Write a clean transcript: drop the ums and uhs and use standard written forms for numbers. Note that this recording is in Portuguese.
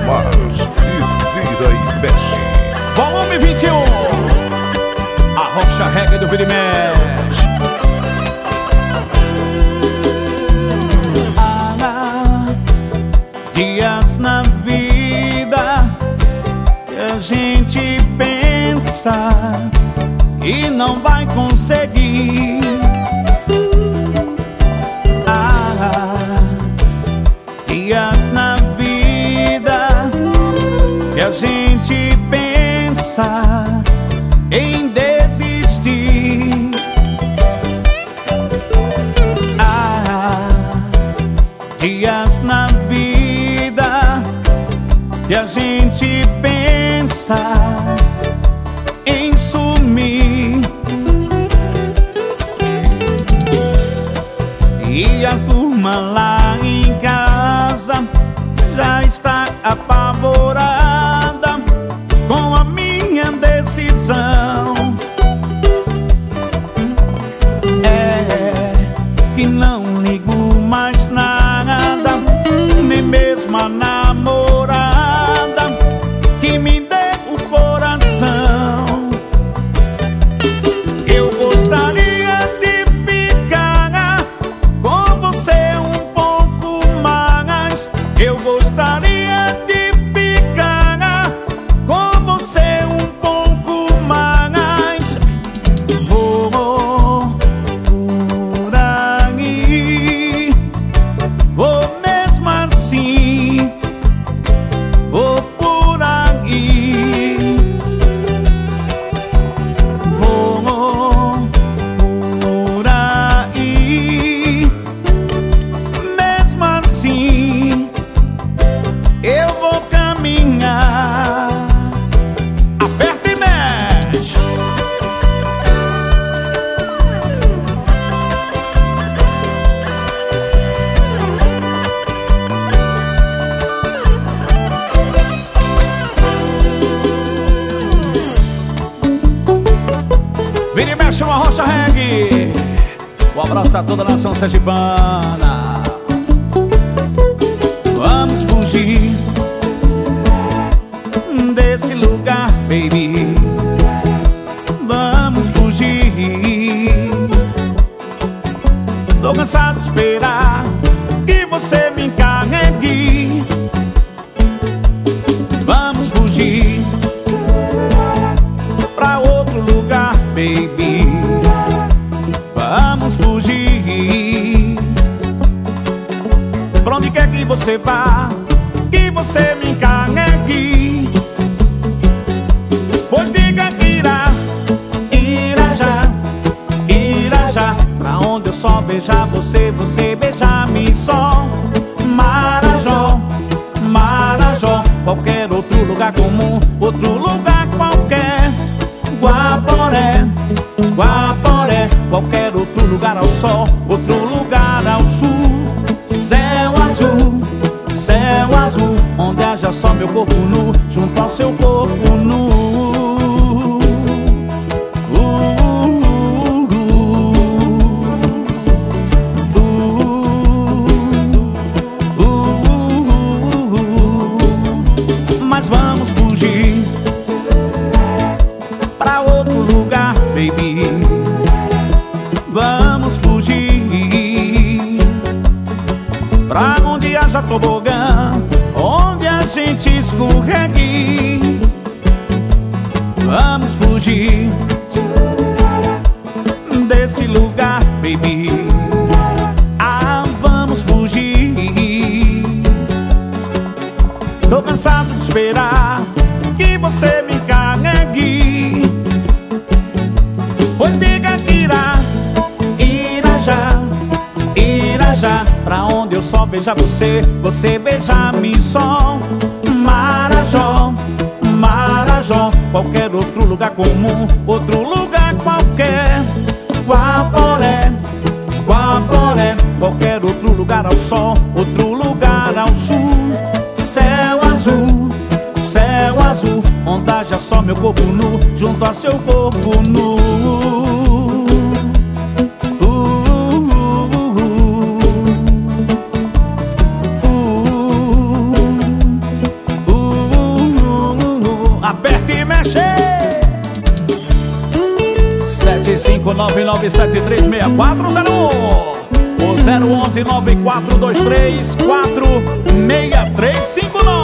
Tomás e vira e mexe. Volume 21. A rocha reggae do vira e mexe. Dias na vida que a gente pensa e não vai conseguir. Dias na vida que a gente pensa em desistir. Dias na vida que a gente pensa em sumir. E a turma lá em casa já está apavorada com a minha decisão. É que não ligo mais nada, nem mesmo a namorada que me deu o coração. Eu gostaria de ficar com você um pouco mais. Eu gostaria de ficar com você um pouco mais. Vou por aí, vou mesmo assim, vou por aí. Vou por aí, mesmo assim eu vou caminhar. Aperta e mexe. Vira e mexe uma rocha reggae. Um abraço a toda a nação sergipana. Vamos fugir desse lugar, baby. Vamos fugir. Tô cansado de esperar que você me encarregue. Vamos fugir pra outro lugar, baby. Vamos fugir. Pra onde quer que você vá, que você me encarregue. Pois diga que irá já. Pra onde eu só beijar você, você beijar-me só. Marajó, Marajó, qualquer outro lugar comum, outro lugar qualquer. Guaporé, Guaporé, qualquer outro lugar ao sol, outro lugar ao sul. Céu azul, onde haja só meu corpo nu, junto ao seu corpo nu. Mas vamos fugir pra outro lugar, baby. Vamos fugir pra onde haja tobogã, onde a gente escorregue. Vamos fugir desse lugar, baby. Vamos fugir. Tô cansado de esperar que você me encarregue. Pois diga que irá já. Pra onde eu só beijar você, você beijar-me só. Marajó, Marajó, qualquer outro lugar comum, outro lugar qualquer. Guaporé, Guaporé, qualquer outro lugar ao sol, outro lugar ao sul. Céu azul, onde haja só meu corpo nu, junto a seu corpo nu. Aperta e mexe. 75997364001 ou 011-9423-46359.